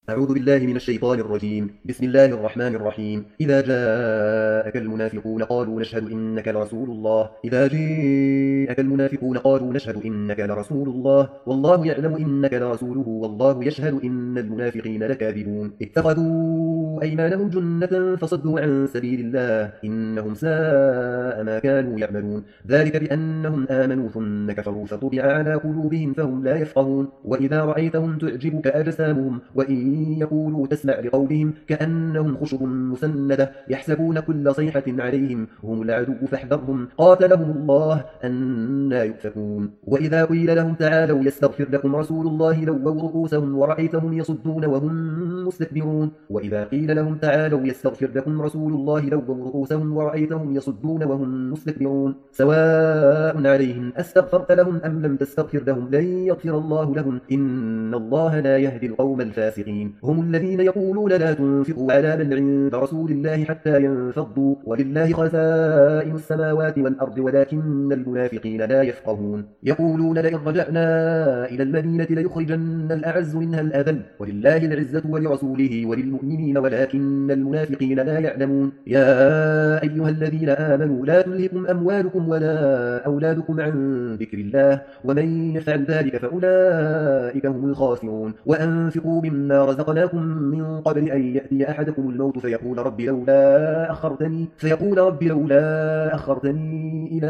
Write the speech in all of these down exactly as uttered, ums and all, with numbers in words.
أعوذ بالله من الشيطان الرجيم. بسم الله الرحمن الرحيم. إذا جاءك المنافقون قالوا نشهد إنك لرسول الله إذا جاءك المنافقون قالوا نشهد إنك لرسول الله والله يعلم إنك لرسوله والله يشهد إن المنافقين لكاذبون. اتخذوا أيمانهم جنة فصدوا عن سبيل الله إنهم ساء ما كانوا يعملون. ذلك بأنهم آمنوا ثم كفروا فطبع على قلوبهم فهم لا يفقهون. وإذا رأيتهم تعجبك أجسامهم وإن يقولوا تسمع لقولهم كأنهم خشب مسندة يحسبون كل صيحة عليهم هم العدو فاحذرهم قاتلهم الله أنا يؤفكون. وإذا قيل لهم تعالوا يستغفر لكم رسول الله لووا رؤوسهم ورأيتهم يصدون وهم مستكبرون. وإذا قيل لهم تعالوا يستغفر لكم رسول الله لووا رؤوسهم ورأيتهم يصدون وهم مستكبرون. سواء عليهم أستغفرت لهم أم لم تستغفر لهم لن يغفر الله لهم إن الله لا يهدي القوم الفاسقين. هم الذين يقولون لا تنفقوا على من عند رسول الله حتى ينفضوا ولله خزائن السماوات والأرض ولكن المنافقين لا يفقهون. يقولون لئن رجعنا إلى المدينة ليخرجن الأعز منها الأذل ولله العزة ولرسوله وللمؤمنين ولكن المنافقين لا يعلمون. يا أيها الذين آمنوا لا تلهكم أموالكم ولا أولادكم عن ذكر الله ومن يفعل ذلك فأولئك هم الخاسرون. وأنفقوا مما رزقناكم من قبل أن يأتي أحدكم الموت فيقول رب لولا أخرتني فيقول رب لولا أخرتني إلى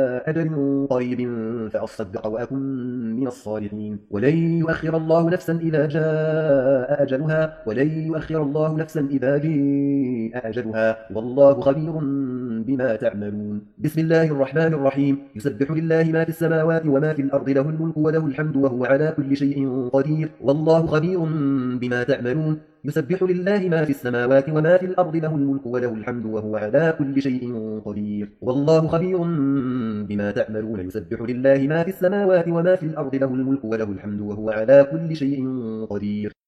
أجل قريب فأصدق وأكن من الصالحين. ولن يؤخر الله نفسا إذا جاء أجلها ولن يؤخر الله نفسا إذا جاء أجلها والله خبير بما تعملون. بسم الله الرحمن الرحيم. يسبح لله ما في السماوات وما في الأرض له الملك وله الحمد وهو على كل شيء قدير والله خبير بما تعملون. يسبح لله ما في السماوات وما في الأرض له الملك وله الحمد وهو على كل شيء قدير والله خبير بما تعملون. يسبح لله ما في السماوات وما في الأرض له الملك وله الحمد وهو على كل شيء قدير.